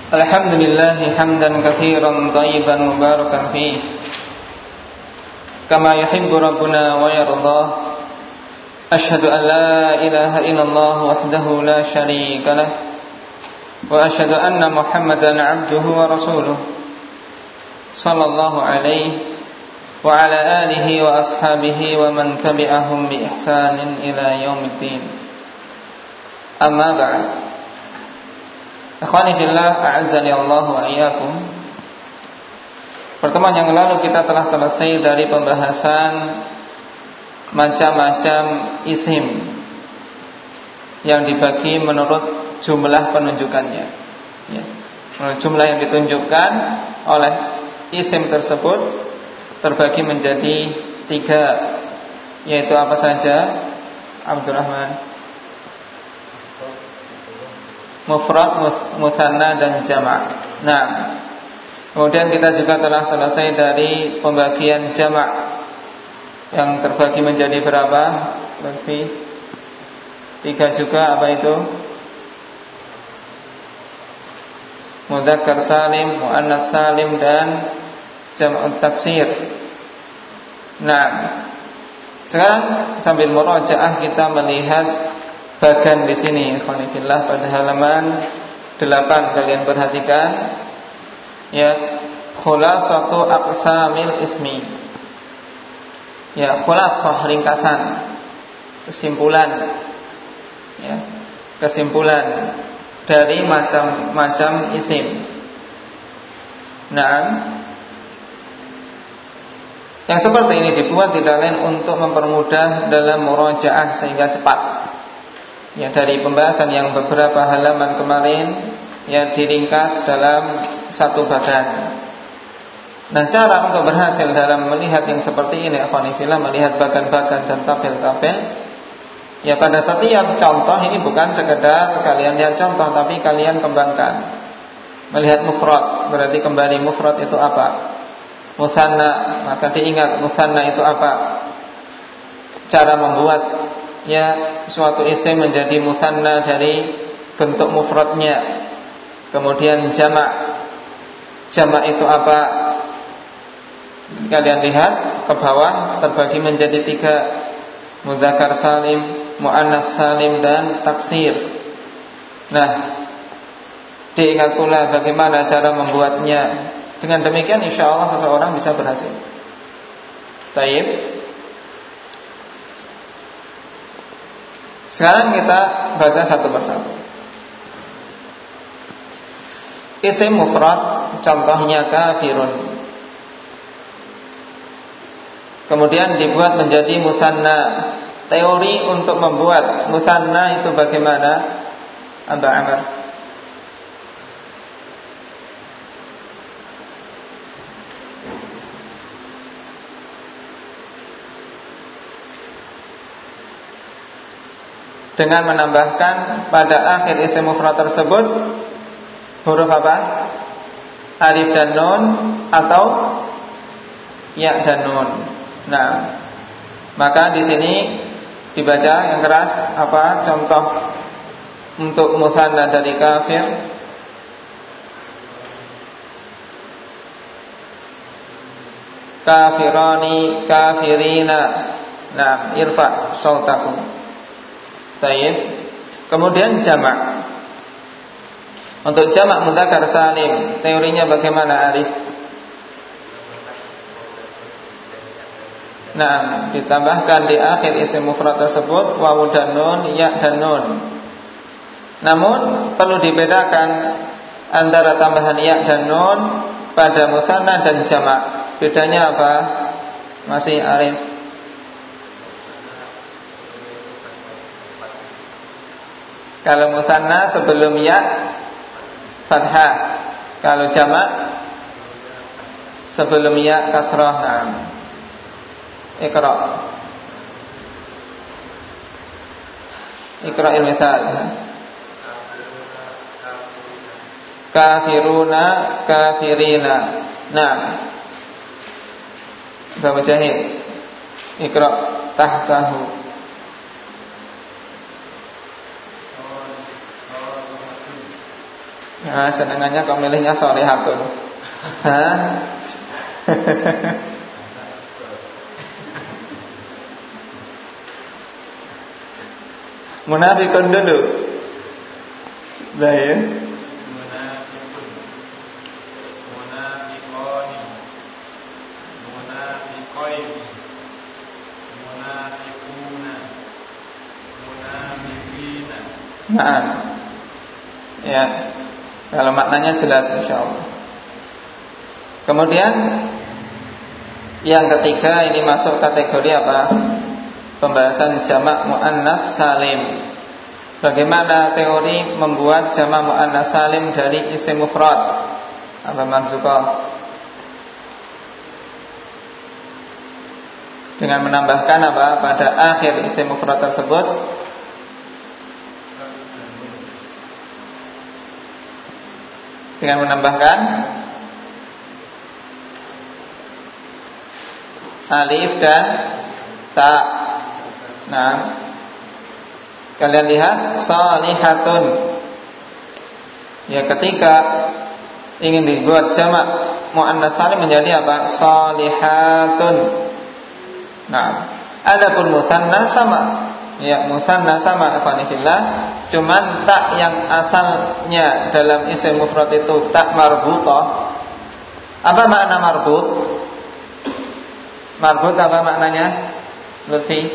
Alhamdulillah hamdan katsiran thayyiban mubarakan fihi kama yuhibbu rabbuna wa yardah. Asyhadu an la ilaha illallah wahdahu la syarika lah wa asyhadu anna Muhammadan 'abduhu wa rasuluh sallallahu alaihi wa ala alihi wa ashabihi wa man tabi'ahum bi ihsanin ila yaumiddin. Amma ba'd. Ikhwani fillah, a'azzani Allah wa iyyakum. Pertemuan yang lalu kita telah selesai dari pembahasan macam-macam isim yang dibagi menurut jumlah penunjukannya, ya. Menurut jumlah yang ditunjukkan oleh isim tersebut terbagi menjadi 3, yaitu apa saja? Abdurrahman. Mufrad, mutsanna dan jama'. Nah, kemudian kita juga telah selesai dari pembagian jama' yang terbagi menjadi berapa? Berarti 3 juga. Apa itu? Mudzakkar salim, muannats salim dan jam'ut taksir. Nah, sekarang sambil murajaah kita melihat bagan di sini, ikhwanillah, pada halaman 8 kalian perhatikan, ya, khulasatu aqsamil ismi. Ya, khulasah, ringkasan, kesimpulan, ya, kesimpulan dari macam-macam isim. Nah, yang seperti ini dibuat tidak lain untuk mempermudah dalam murajaah sehingga cepat. Ya, dari pembahasan yang beberapa halaman kemarin, ya, diringkas dalam satu bagan. Nah, cara untuk berhasil dalam melihat yang seperti ini, akhwanifillah, melihat bagan-bagan dan tabel-tabel, ya, pada setiap contoh ini bukan sekedar kalian lihat contoh, tapi kalian kembangkan. Melihat mufrad, berarti kembali mufrad itu apa? Mutsanna, maka diingat mutsanna itu apa? Cara membuat, ya, suatu isim menjadi mutsanna dari bentuk mufradnya. Kemudian jama'. Jama' itu apa? Kalian lihat ke bawah terbagi menjadi 3. Mudzakkar salim, muannats salim dan taksir. Nah, diingat pula bagaimana cara membuatnya. Dengan demikian insyaallah seseorang bisa berhasil. Baik. Sekarang kita baca satu persatu. Isim mufrad, contohnya kafirun. Kemudian dibuat menjadi mutsanna. Teori untuk membuat mutsanna itu bagaimana? Aba Amr. Dengan menambahkan pada akhir isim mufrad tersebut huruf apa? Alif dan nun atau ya dan nun. Nah, maka di sini dibaca yang keras apa contoh untuk mutsanna dari kafir? Kafirani, kafirina. Nah, irfa sautakum. Baik. Kemudian jamak. Untuk jamak mudzakkar salim, teorinya bagaimana, Arif? Nah, ditambahkan di akhir isim mufrad tersebut wawu dan nun, ya dan nun. Namun perlu dibedakan antara tambahan ya dan nun pada mutsanna dan jamak. Bedanya apa? Masih, Arif? Kalau mutsanna sebelum ya fathah, kalau jamak sebelum ya kasrah. Nah, Iqra. Iqra'il misal. Kafiruna, kafirina. Nah, Bapak Mujahid, Iqra tahtahu. Nah, senengannya kau milihnya sholihatun. Hah? Munafikun dulu. Lah ya. Munafikun, munafikoni, munafikoini, munafikuna, munafikina. Nah, ya. Kalau maknanya jelas insyaallah. Kemudian yang ketiga ini masuk kategori apa? Pembahasan jamak muannats salim. Bagaimana teori membuat jamak muannats salim dari isim mufrad? Apa Marzuqah? Dengan menambahkan apa pada akhir isim mufrad tersebut? Dengan menambahkan alif dan ta. Nah, kalian lihat shalihatun. Ya, ketika ingin dibuat jamak muannats salim menjadi apa? Shalihatun. Nah, adapun mutsanna sama. Ya, mutsanna sama ikhwanillah. Cuman tak yang asalnya dalam isim mufrad itu tak marbutah. Apa makna marbut? Marbut apa maknanya? Lutfi?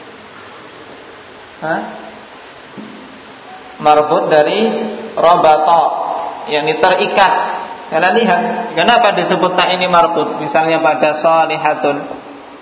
Hah? Marbut dari rabata, yakni terikat. Kalian lihat, kenapa disebut tak ini marbut? Misalnya pada shalihatun.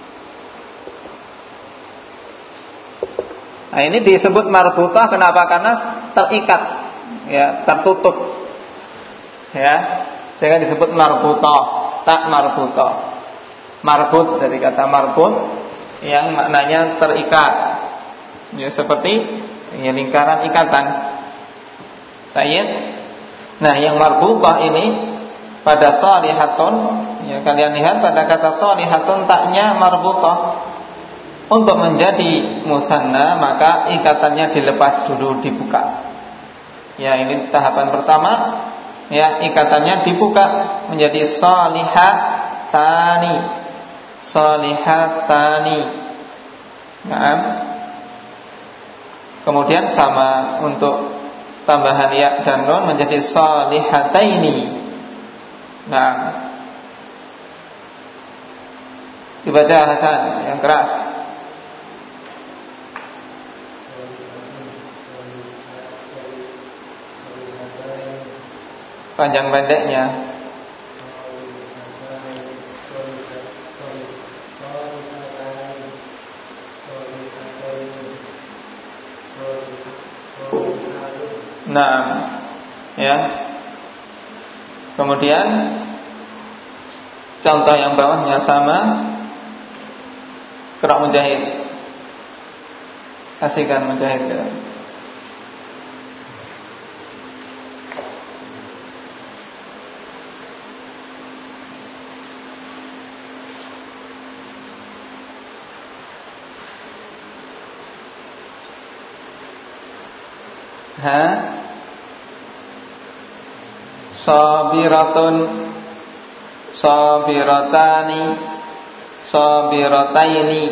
Nah, ini disebut marbutah kenapa? Karena terikat, ya, tertutup. Ya, sehingga disebut marbutah, tak marbutah. Marbut dari kata marbut yang maknanya terikat. Ya, seperti ya, lingkaran ikatan. Baik. Nah, yang marbutah ini pada shalihatun, ya, kalian lihat pada kata shalihatun taknya marbutah. Untuk menjadi musanna maka ikatannya dilepas dulu, dibuka. Ya, ini tahapan pertama. Ya, ikatannya dibuka menjadi shalihatani. Shalihatani. Nah, kemudian sama untuk tambahan ya dan nun menjadi shalihataini. Nah, dibaca Hasan yang keras. Panjang pendeknya. Nah, ya. Kemudian contoh yang bawahnya sama. Qira' Mujahid. Kasihkan Mujahid ya. Sabiratun, sabiratani, sabirataini,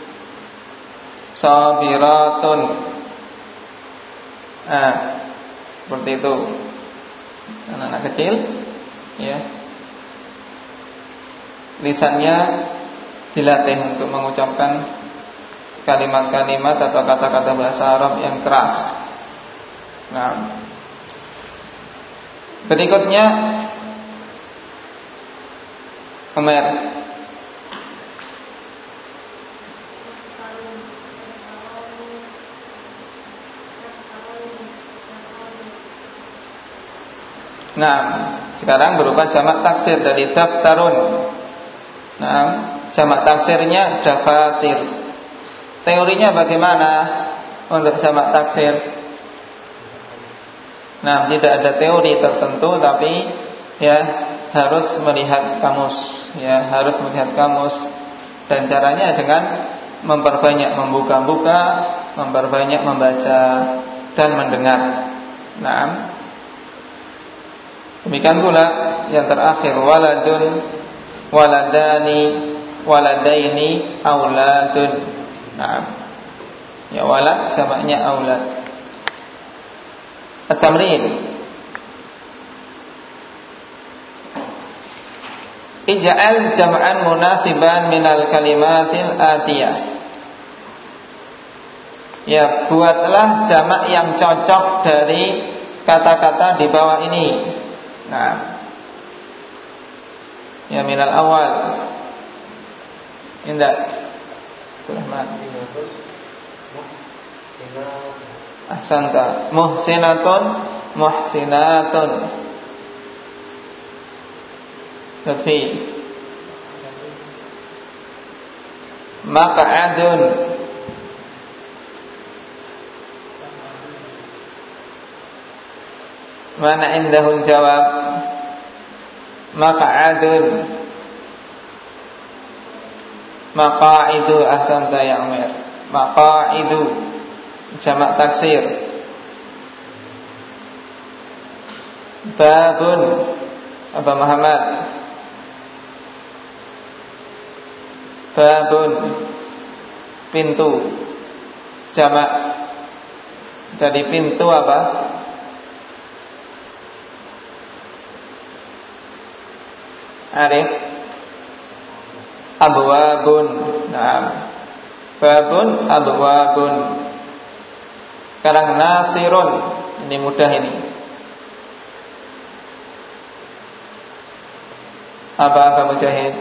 sabiratun. Seperti itu. Anak-anak kecil, ya, lisannya dilatih untuk mengucapkan kalimat-kalimat atau kata-kata bahasa Arab yang keras. Nah, berikutnya Umar. Nah, sekarang berupa jamak taksir dari daftarun. Nah, jamak taksirnya dafatir. Teorinya bagaimana untuk jamak taksir? Nah, tidak ada teori tertentu, tapi ya harus melihat kamus, ya harus melihat kamus, dan caranya dengan memperbanyak membuka-buka, memperbanyak membaca dan mendengar. Nah, Demikian pula yang terakhir waladun, waladani, waladaini, auladun. Nah, ya walad jamaknya aulad. At-tamrin. Ij'al jam'an munasiban minal kalimatil atiyah. Ya, buatlah jamak yang cocok dari kata-kata di bawah ini. Nah, ya minal awal. Indah. Ahsanta. Muhsinatun, muhsinatun. Lutfi. Maq'adun. Mana indahul jawab? Maq'adun. Maqa'idu. Ahsanta ya Umar. Maqa'idu jamak taksir. Babun. Aba Muhammad. Babun pintu jamak dari pintu apa? Arif. Abwabun. Nah, babun abwabun. Sekarang nasirun. Ini mudah ini. Apa Mujahid?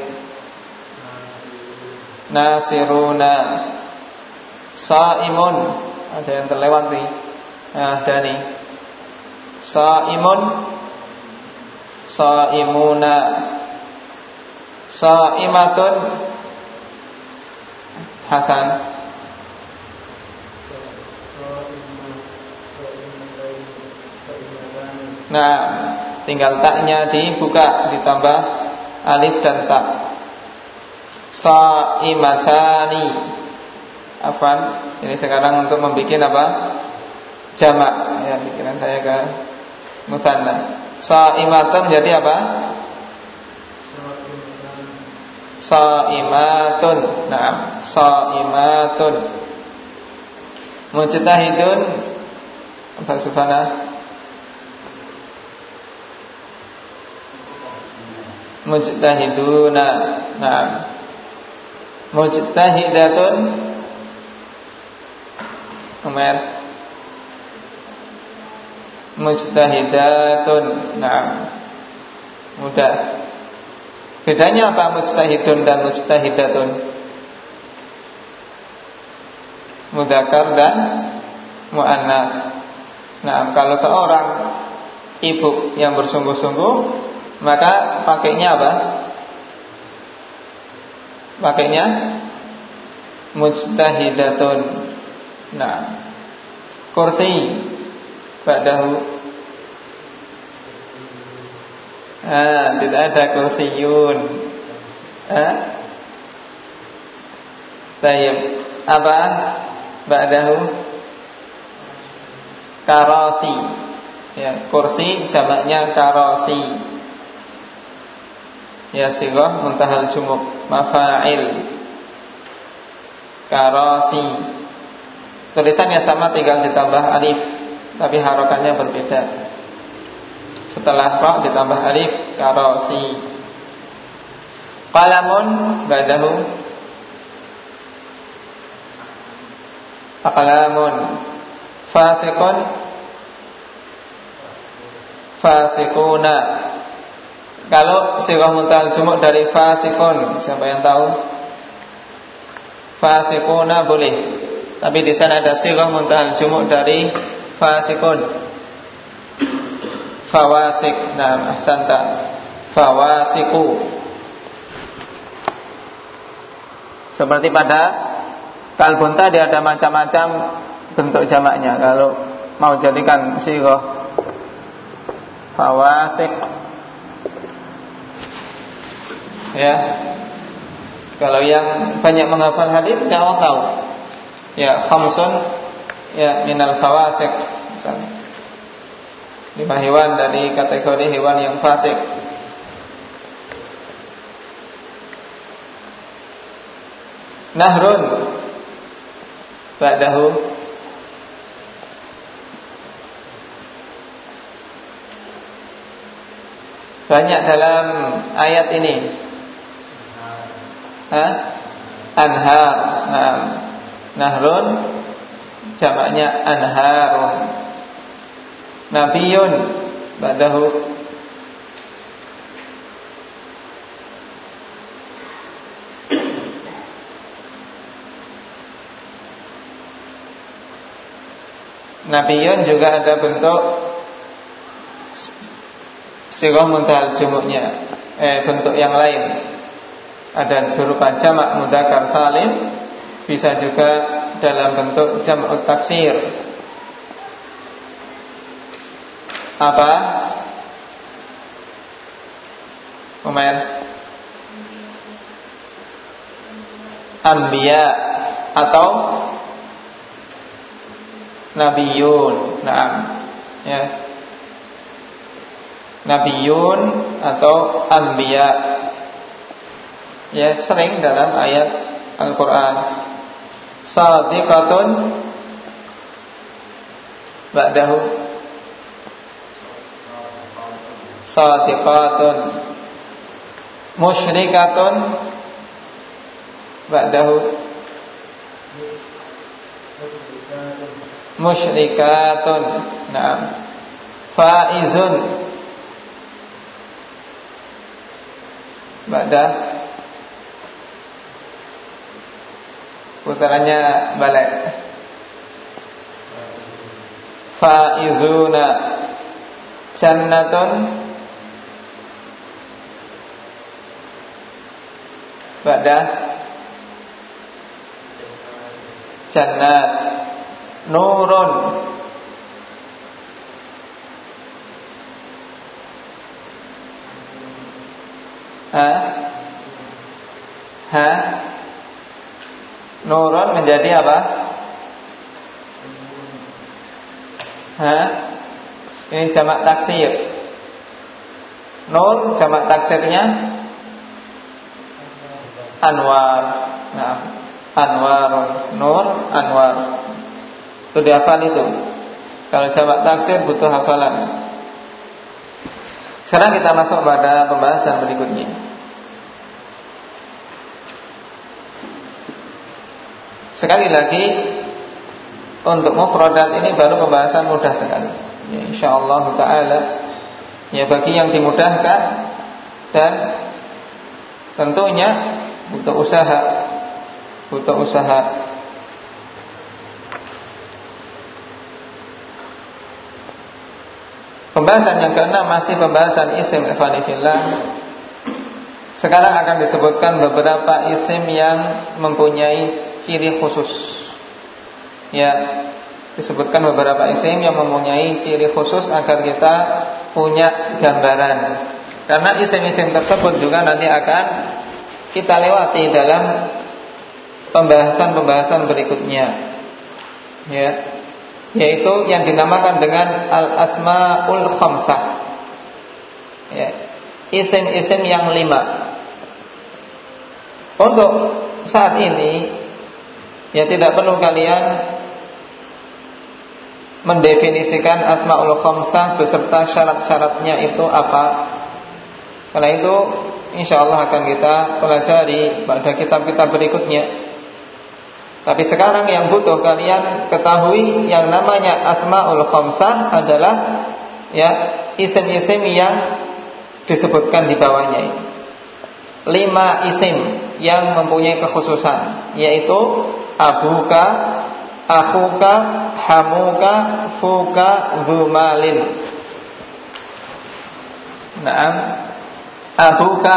Nasiruna. Saimun. Ada yang terlewat nih. Nah, Dani. Saimun. Saimuna. Saimatun. Hasan. Nah, tinggal taknya dibuka, ditambah alif dan ta. Saimatani. Afwan, ini sekarang untuk membuat apa? Jamak. Ya, pikiran saya ke musanna. Saimatun jadi apa? Saimatun. Nah, saimatun. Mujtahidun. Apa Sufana? Mujtahiduna. Nah, mujtahidatun. Umar. Mujtahidatun. Nah, mudah. Bedanya apa mujtahidun dan mujtahidatun? Mudzakkar dan muannats. Nah, kalau seorang ibu yang bersungguh-sungguh, maka pakainya apa? Pakainya mujtahidatun. Nah, kursi ba'dahu. Tidak ada kursiyun. Tayyib. Apa? Ba'dahu karasi. Ya, kursi jamaknya karasi. Ya, sighah muntahal jumuk, mafa'il. Karasi. Tulisannya sama, tinggal ditambah alif, tapi harokannya berbeda. Setelah ra ditambah alif, karasi. Qalamun ba'dahu aqlamun. Fasiqun fasiquna. Kalau sighah muntahal jumuk dari fasiqun, siapa yang tahu? Fasiquna boleh. Tapi di sana ada sighah muntahal jumuk dari fasiqun. Fawasik. Nah, ahsanta. Fawasiku. Seperti pada kalbun tadi ada macam-macam bentuk jamaknya. Kalau mau jadikan sighah fawasik, ya. Kalau yang banyak menghafal hadis jauh tahu. Ya, khamsun ya minal fawasik misalnya. 5 hewan dari kategori hewan yang fasik. Nahrun ba'dahu. Banyak dalam ayat ini. Anhar. Nah, nahrun jamaknya anharun. Nabiyun ba'dahu. Nabiyun juga ada bentuk sighah muntahal jumu'nya, bentuk yang lain. Ada berupa jamak mudzakkar salim, bisa juga dalam bentuk jam'ut taksir. Apa? Umair? Anbiya atau nabiyun. Naam. Ya. Nabiyun atau anbiya. Ya, sering dalam ayat Al-Qur'an. Shadiqatun ba'dahu. Shadiqatun. Musyrikatun ba'dahu. Musyrikatun. Naam. Faizun ba'da. Putarannya balik. Faizuna. Jannatun ba'da. Jannat. Nurun. Nurun menjadi apa? Ini jamak taksir. Nur jamak taksirnya anwar. Nah, anwarun. Nur, anwar. Itu dihafal itu. Kalau jamak taksir butuh hafalan. Sekarang kita masuk pada pembahasan berikutnya. Sekali lagi, untuk mufradat ini baru pembahasan mudah sekali. Ya, insyaallah taala, ya bagi yang dimudahkan dan tentunya butuh usaha. Pembahasan yang keenam masih pembahasan isim ikhwanifillah. Sekarang akan disebutkan beberapa isim yang mempunyai ciri khusus. Ya, disebutkan beberapa isim yang mempunyai ciri khusus agar kita punya gambaran. Karena isim-isim tersebut juga nanti akan kita lewati dalam pembahasan-pembahasan berikutnya. Ya, yaitu yang dinamakan dengan al-asmaul khamsah. Ya, isim-isim yang 5. Untuk saat ini, ya tidak perlu kalian mendefinisikan asmaul khamsah beserta syarat-syaratnya itu apa. Karena itu insyaallah akan kita pelajari pada kitab-kitab berikutnya. Tapi sekarang yang butuh kalian ketahui yang namanya asmaul khamsah adalah ya isim-isim yang disebutkan di bawahnya ini. 5 isim yang mempunyai kekhususan, yaitu abuka, akhuka, hamuka, fuka, dzumalin. Naam. Abuka,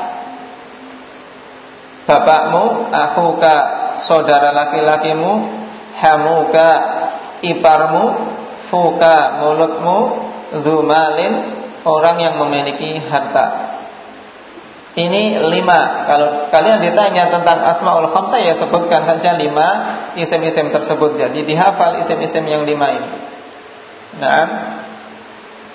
bapakmu, akhuka, saudara laki-lakimu, hamuka, iparmu, fuka, mulutmu, dzumalin, orang yang memiliki harta. Ini 5. Kalau kalian ditanya tentang asmaul khamsah, ya sebutkan saja 5 isim-isim tersebut. Jadi dihafal isim-isim yang 5 ini. Naam.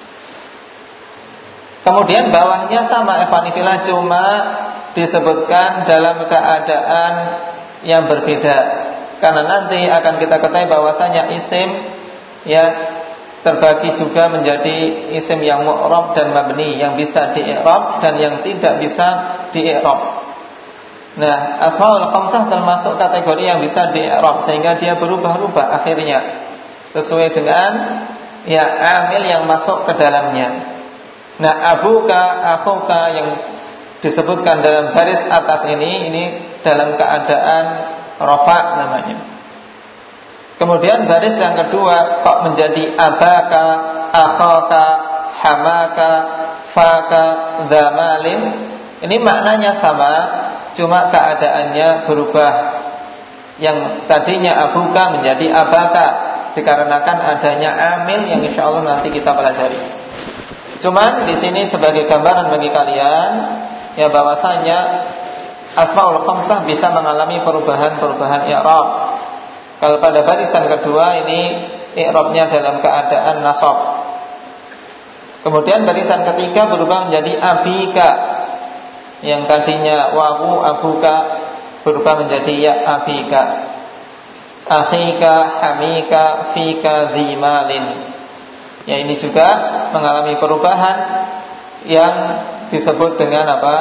Kemudian bawahnya sama ikhwanifillah, cuma disebutkan dalam keadaan yang berbeda. Karena nanti akan kita ketahui bahwasanya isim ya terbagi juga menjadi isim yang mu'rab dan mabni, yang bisa di-i'rab dan yang tidak bisa di-i'rab. Nah, asmaul khamsah termasuk kategori yang bisa di-i'rab sehingga dia berubah-ubah akhirnya sesuai dengan ya amil yang masuk ke dalamnya. Nah, abuka, akhuka yang disebutkan dalam baris atas ini dalam keadaan rafa namanya. Kemudian baris yang kedua kok menjadi abaka, akhaka, hamaka, faka, dzamalin. Ini maknanya sama, cuma keadaannya berubah. Yang tadinya abuka menjadi abaka dikarenakan adanya amil yang insyaallah nanti kita pelajari. Cuman di sini sebagai gambaran bagi kalian ya bahwasanya asmaul khamsah bisa mengalami perubahan-perubahan i'rab. Kalau pada barisan kedua ini i'rabnya dalam keadaan nasab. Kemudian barisan ketiga berubah menjadi abika. Yang tadinya wawu abuka berubah menjadi ya abika. Akhika, hamika, fika, dzimalin. Ya ini juga mengalami perubahan yang disebut dengan apa?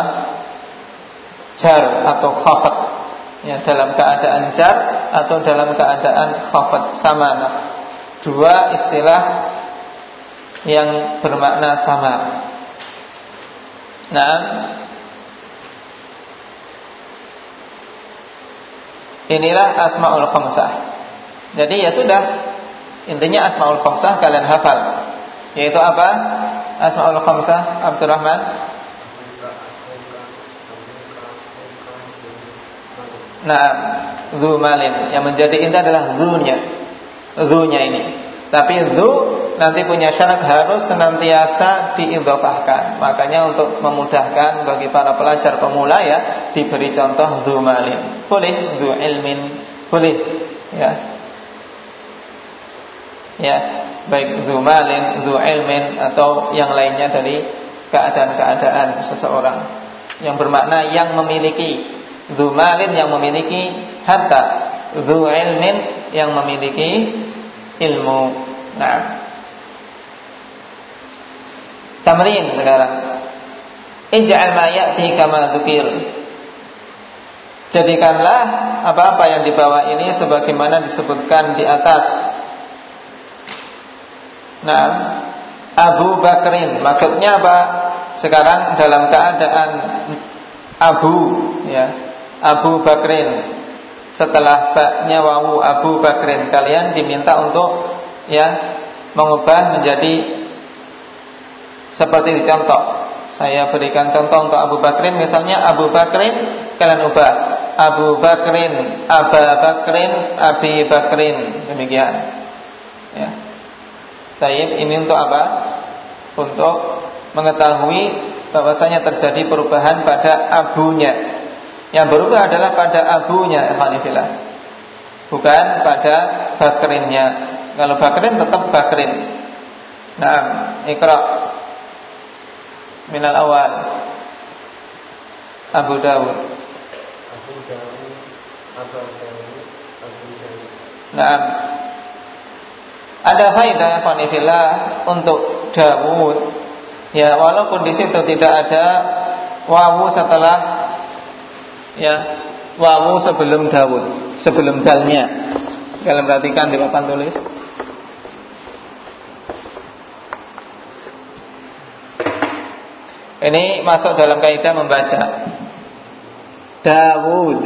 Jar atau khafat. Ya, dalam keadaan jar atau dalam keadaan khafat sama. Dua istilah yang bermakna sama. Nah, inilah asmaul khamsah. Jadi ya sudah, intinya asmaul khamsah kalian hafal. Yaitu apa? Asmaul khamsah Abdurrahman. Nah, dzu malin. Yang menjadi inti adalah dzunya ini. Tapi dzu nanti punya syarat harus senantiasa diidhofahkan. Makanya untuk memudahkan bagi para pelajar pemula ya diberi contoh dzu malin. Boleh dzu ilmin, boleh ya. Ya, baik dzu malin, dzu ilmin atau yang lainnya dari keadaan-keadaan seseorang yang bermakna yang memiliki. Dzu malin yang memiliki harta, dzu ilmin yang memiliki ilmu. Nah, tamrin sekarang. Ij'al ma ya'ti kama dzukir. Jadikanlah apa-apa yang di bawah ini sebagaimana disebutkan di atas. Nah, Abu Bakrin maksudnya apa? Sekarang dalam keadaan Abu ya, Abu Bakrin. Setelah baknya wawu Abu Bakrin, kalian diminta untuk ya mengubah menjadi seperti contoh. Saya berikan contoh untuk Abu Bakrin, misalnya Abu Bakrin, kalian ubah Abu Bakrin, Aba Bakrin, Abi Bakrin, demikian. Ya. Taib ini untuk apa? Untuk mengetahui bahwasanya terjadi perubahan pada abunya. Yang berubah adalah pada abunya, ikhwanifillah, bukan pada bakrinnya. Kalau bakrin tetap bakrin. Nah, Iqra minal awal. Abu Dawud. Nah, ada faedah ikhwanifillah untuk Dawud. Ya, walaupun di situ tidak ada wawu setelah ya wawu sebelum Dawud, sebelum dalnya. Kalian perhatikan di papan tulis. Ini masuk dalam kaidah membaca. Dawud.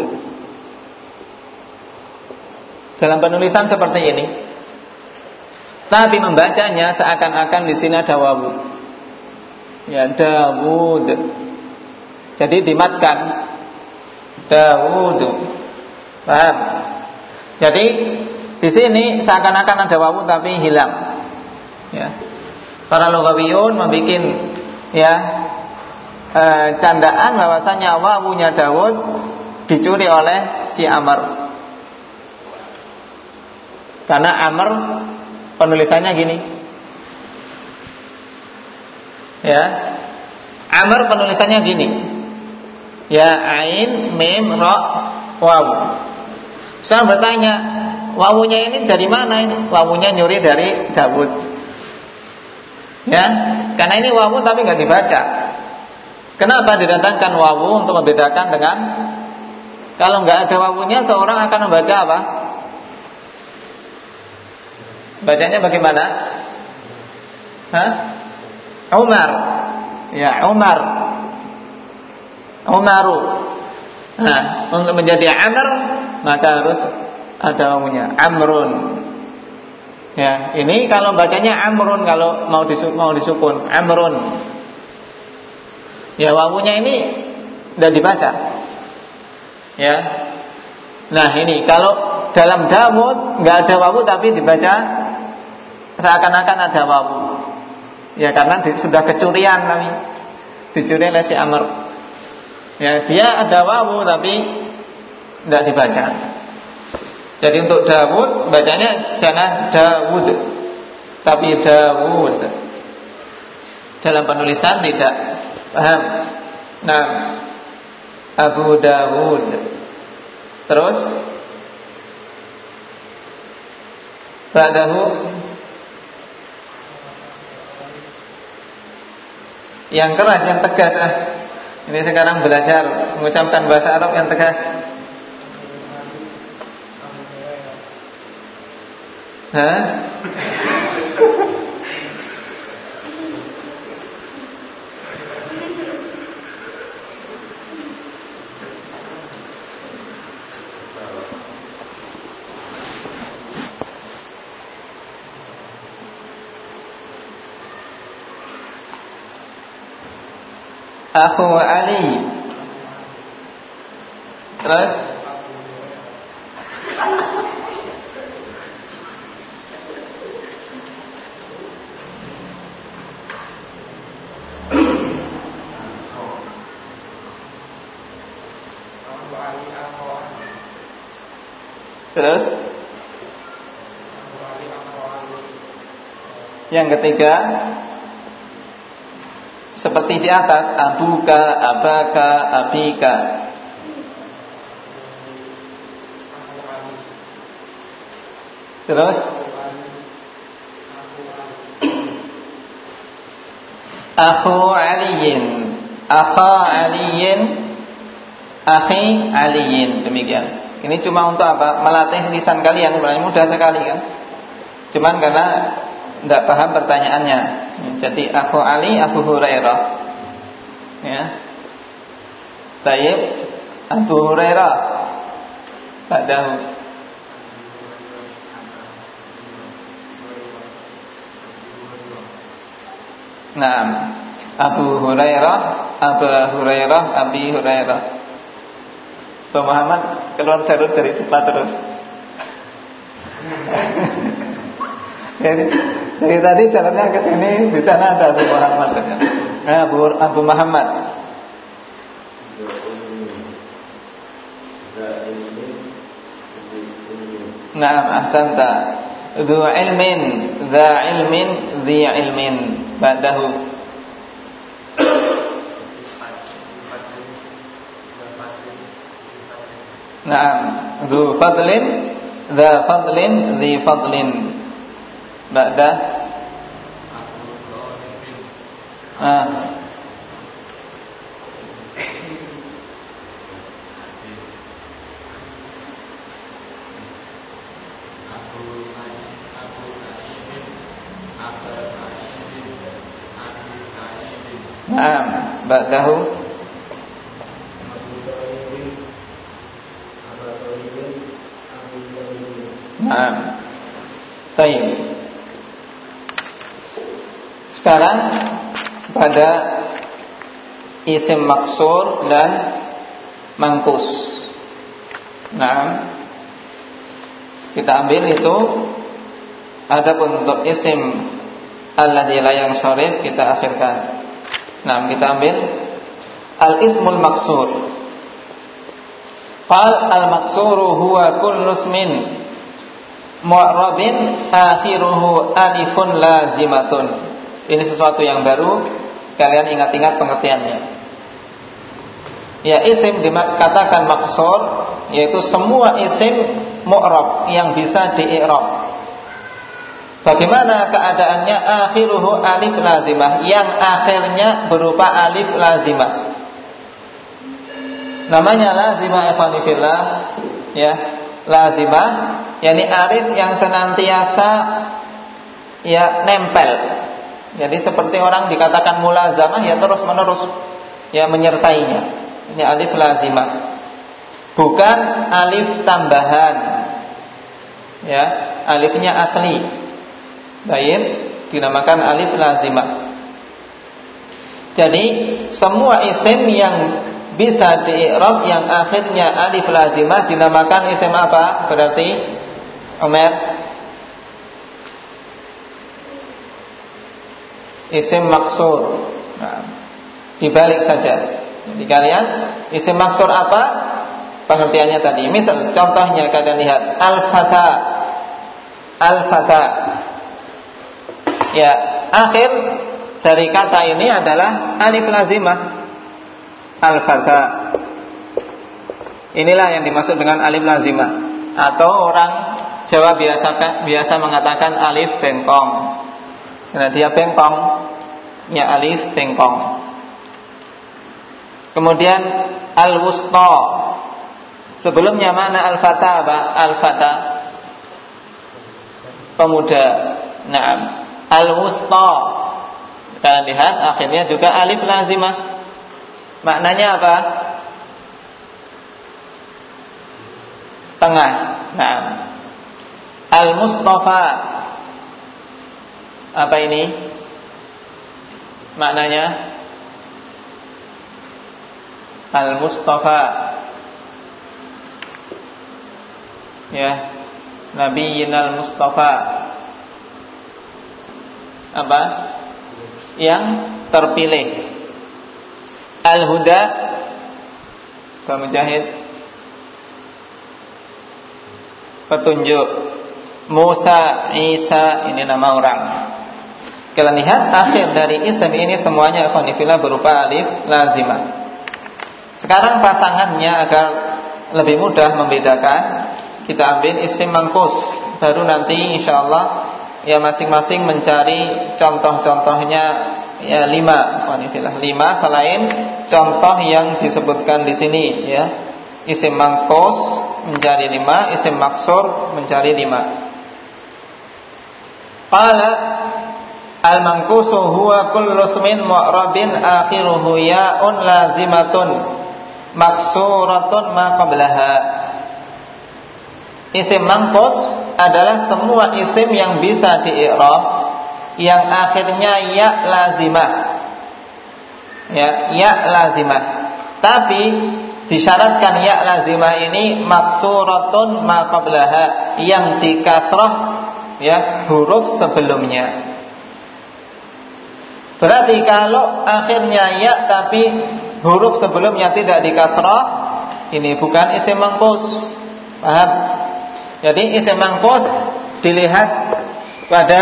Dalam penulisan seperti ini. Tapi membacanya seakan-akan di sini ada wawu. Ya, Dawud. Jadi dimatkan Dawud. Paham? Jadi di sini seakan-akan ada wawu tapi hilang. Ya. Para lughawiyun membikin ya candaan bahwasanya wawunya Dawud dicuri oleh si Amr. Karena Amr penulisannya gini. Ya. Amr penulisannya gini. Ya ain mim ra waw. Saya bertanya, wawunya ini dari mana ini? Wawunya nyuri dari Dawud. Ya, karena ini wawu tapi nggak dibaca. Kenapa didatangkan wawu untuk membedakan dengan kalau nggak ada wawunya seorang akan membaca apa? Bacanya bagaimana? Hah? Umar. Ya, Umar. Umaru. Nah, untuk menjadi Amr maka harus ada wawunya. Amrun. Ya, ini kalau bacanya Amrun, kalau mau disukun Amrun. Ya, wawunya ini tidak dibaca. Ya. Nah, ini kalau dalam Dawud nggak ada wawu tapi dibaca seakan-akan ada wawu. Ya, karena sudah kecurian kami. Dicuri oleh si Amr. Ya, dia ada wawu tapi tidak dibaca. Jadi untuk Dawud bacanya jangan Dawud tapi Dawud. Dalam penulisan tidak paham. Nah, Abu Dawud. Terus ba'dahu yang keras, yang tegas. Ini sekarang belajar mengucapkan bahasa Arab yang tegas. Hah? Akhu Ali. Terus Terus yang ketiga seperti di atas, abuka, abaka, abika. Terus akhu aliyin, akha aliyin, akhi aliyin. Demikian. Ini cuma untuk apa? Melatih lisan kalian. Sebenarnya mudah sekali kan. Cuman karena tidak paham pertanyaannya. Jadi akhu Ali, Abu Hurairah. Ya. Tayyib Abu Hurairah. Ba'dahu. Naam. Abu Hurairah, Abu Hurairah, Abi Hurairah. Pak Muhammad keluar serut dari tempat terus. Dari tadi jalannya ke sini, di sana ada Abu Muhammad. Abu Muhammad. Naam, ahsanta. Dzu ilmin, dza ilmin, dzi ilmin. Ba'dahu. Naam, dzu fadlin, dza fadlin, dzi fadlin. Ba'da Naam, ba'dahu Naam. Baik. Sekarang pada isim maksur dan mangkus. Nah, kita ambil itu. Adapun untuk isim alladzi la yansharif kita akhirkan. Nah, kita ambil al-ismul maksur. Qal al-maksuru huwa kullu ismin mu'rabin akhiruhu alifun lazimatun. Ini sesuatu yang baru. kalian ingat-ingat pengertiannya. Ya, isim dikatakan maksur, yaitu semua isim mu'rab yang bisa di-i'rab. Bagaimana keadaannya? Akhiruhu alif lazimah, yang akhirnya berupa alif lazimah. Namanya lazimah ikhwanifillah, ya, lazimah, yakni alif yang senantiasa ya nempel. Jadi seperti orang dikatakan mulazamah, ya terus menerus ya menyertainya. Ini alif lazimah, bukan alif tambahan. Ya, alifnya asli. Baik, dinamakan alif lazimah. Jadi semua isim yang bisa di-i'rab yang akhirnya alif lazimah dinamakan isim apa? Berarti Umar, isim maksur. Nah, dibalik saja. Jadi kalian isim maksur apa? Pengertiannya tadi. Misal contohnya kalian lihat al-fata. Al-fata. Ya, akhir dari kata ini adalah alif lazimah. Al-fata. Inilah yang dimaksud dengan alif lazimah. Atau orang Jawa biasa mengatakan alif bengkong. Karena dia bengkong, ya alif bengkong. Kemudian al-wusta. Sebelumnya mana al-fata? Al-fata pemuda. Naam. Al-wusta. Kalian lihat akhirnya juga alif lazimah. Maknanya apa? Tengah. Naam. Al-mustafa. Apa ini? Maknanya Al-Mustafa, ya, Nabiyina Al-Mustafa. Apa? Yang terpilih. Al-Huda, Pak Mujahid, petunjuk. Musa, Isa, ini nama orang. Kalian lihat akhir dari isim ini semuanya ikhwanifillah berupa alif lazimah. Sekarang pasangannya agar lebih mudah membedakan, kita ambil isim mangkus. Baru nanti insyaallah ya masing-masing mencari contoh-contohnya ya 5 selain contoh yang disebutkan di sini ya. Isim mangkus mencari 5, isim maksur mencari 5. Qala al-manqusu huwa kullu ismin mu'rabin akhiruhu ya'un lazimatun maksuratun ma qablaha. Isim mangkus adalah semua isim yang bisa di-i'rab yang akhirnya ya lazimah. Ya lazimah. Tapi disyaratkan ya lazimah ini maksuratun ma qablaha, yang dikasrah ya huruf sebelumnya. Berarti kalau akhirnya ya tapi huruf sebelumnya tidak dikasrah, ini bukan isim mangkus. Paham? Jadi isim mangkus dilihat pada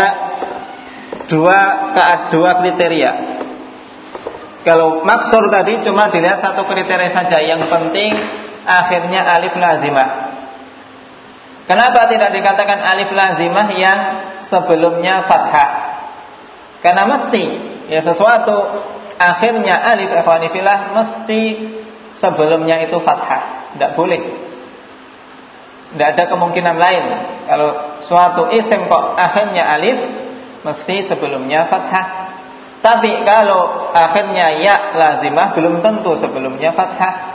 dua kriteria. Kalau maksur tadi cuma dilihat satu kriteria saja, yang penting akhirnya alif lazimah. Kenapa tidak dikatakan alif lazimah yang sebelumnya fathah? Karena mesti ya sesuatu akhirnya alif ikhwanifillah mesti sebelumnya itu fathah. Tidak boleh. Tidak ada kemungkinan lain. Kalau suatu isim kok akhirnya alif, mesti sebelumnya fathah. Tapi kalau akhirnya ya lazimah, belum tentu sebelumnya fathah.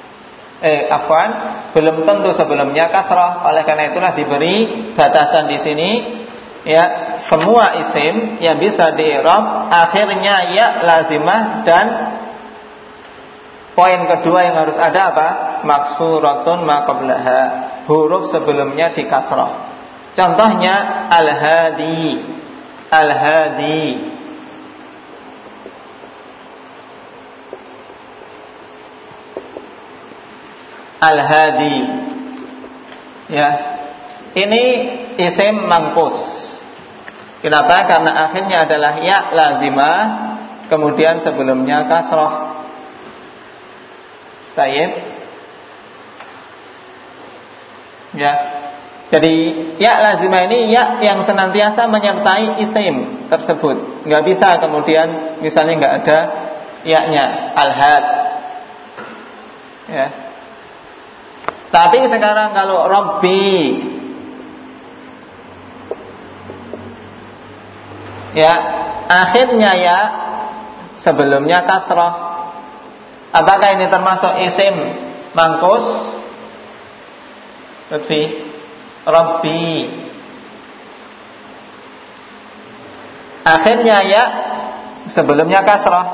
Belum tentu sebelumnya kasrah. Oleh karena itulah diberi batasan di sini. Ya, semua isim yang bisa di-i'rab akhirnya ya lazimah, dan poin kedua yang harus ada apa? Maksuratun ma qablaha, huruf sebelumnya di kasrah. Contohnya al-hadi. Al-hadi. Al-hadi. Ya. Ini isim mangkus. Kenapa? Karena akhirnya adalah ya lazimah, kemudian sebelumnya kasroh. Taib. Ya. Jadi ya lazimah ini ya yang senantiasa menyertai isim tersebut. Nggak bisa kemudian misalnya nggak ada ya-nya, al-had. Ya. Tapi sekarang kalau Rabbi, ya akhirnya ya sebelumnya kasroh, apakah ini termasuk isim mangkus? Rabbi akhirnya ya sebelumnya kasroh,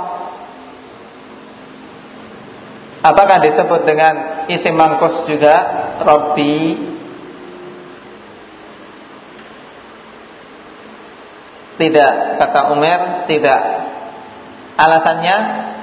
apakah disebut dengan isim mangkus juga? Rabbi. Tidak, kata Umar, tidak. Alasannya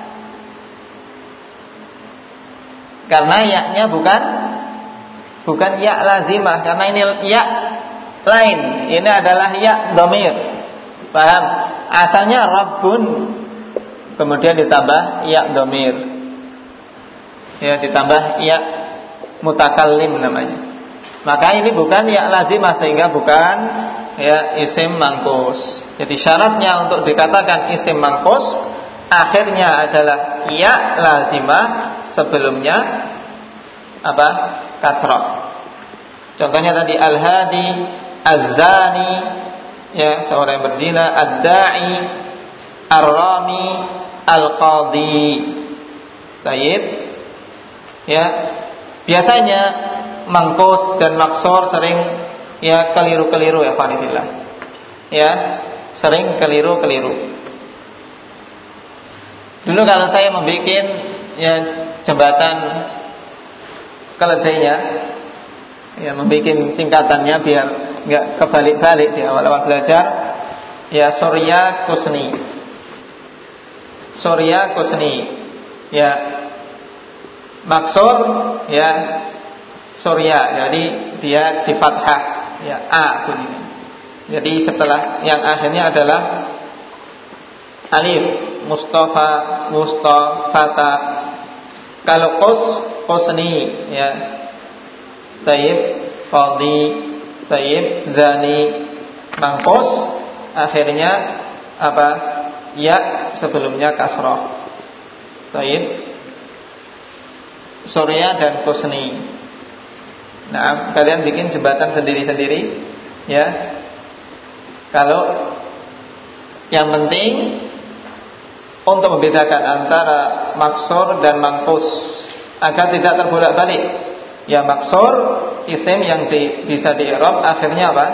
karena ya-nya bukan ya lazimah, karena ini ya lain. Ini adalah ya dhamir. Paham? Asalnya Rabbun, kemudian ditambah ya dhamir. Ya, ditambah ya mutakallim namanya. Maka ini bukan ya lazimah, sehingga bukan ya isim mangkus. Jadi syaratnya untuk dikatakan isim mangkus akhirnya adalah ya lazimah, sebelumnya apa? Kasrah. Contohnya tadi al-hadi, az-zani, ya seorang yang berzina, ad-da'i, ar-rami, al-qadi. Taib. Ya, biasanya mangkus dan maksur sering ya keliru-keliru ya fanillah. Ya, sering keliru-keliru. Dulu kalau saya membuat ya jembatan keledainya, ya membuat singkatannya biar nggak kebalik-balik di awal-awal belajar, ya Surya Kusni, ya maksur, ya Surya, jadi dia di fathah, ya a bunyinya. Jadi setelah yang akhirnya adalah alif, Mustafata. Kalau Qusni, ya Taib, Qadi, Taib, Zani, mangkus akhirnya apa? Ya sebelumnya kasroh. Taib, Surya dan Qusni. Nah, kalian bikin jembatan sendiri-sendiri, ya. Kalau yang penting untuk membedakan antara maksur dan mangkus agar tidak terbolak-balik. Ya maksur isim yang bisa di-i'rab akhirnya apa?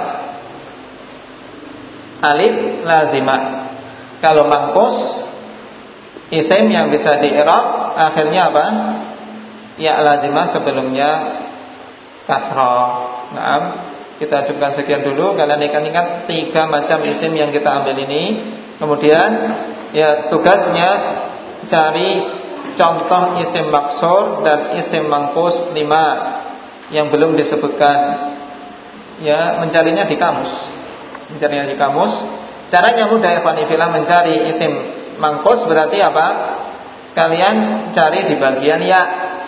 Alif lazimah. Kalau mangkus isim yang bisa di-i'rab akhirnya apa? Ya lazimah, sebelumnya kasrah. Nah, kita cukupkan sekian dulu. Kalian ingat 3 macam isim yang kita ambil ini. Kemudian ya tugasnya cari contoh isim maksur dan isim mangkus 5 yang belum disebutkan. Ya, mencarinya di kamus. Caranya mudah ya Fanifillah, mencari isim mangkus berarti apa? Kalian cari di bagian ya.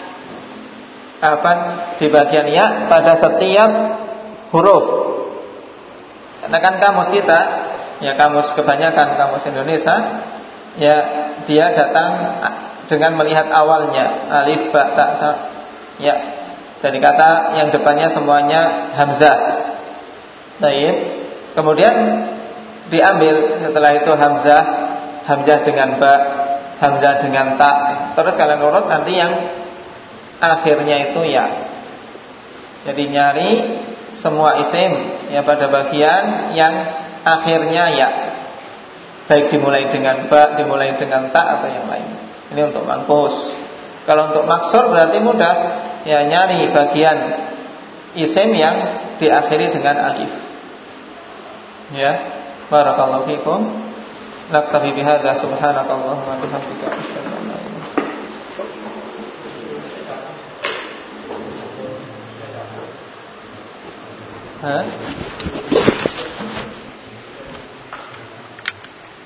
Di bagian ya pada setiap huruf. Karena kan kamus kita, ya kamus kebanyakan kamus Indonesia, ya dia datang dengan melihat awalnya alif, ba, ta, sa, ya. Dari kata yang depannya semuanya hamzah. Baik. Kemudian diambil setelah itu hamzah dengan ba, hamzah dengan ta. Terus kalian urut nanti yang akhirnya itu ya. Jadi nyari semua isim ya pada bagian yang akhirnya ya, baik dimulai dengan ba, dimulai dengan ta atau yang lain. Ini untuk mangkus. Kalau untuk maksur berarti mudah, ya nyari bagian isim yang diakhiri dengan alif. Ya, barakallahu fikum. Naktafi bihadza, subhanakallahumma wa bihamdika, asyhadu an la ilaha illa anta.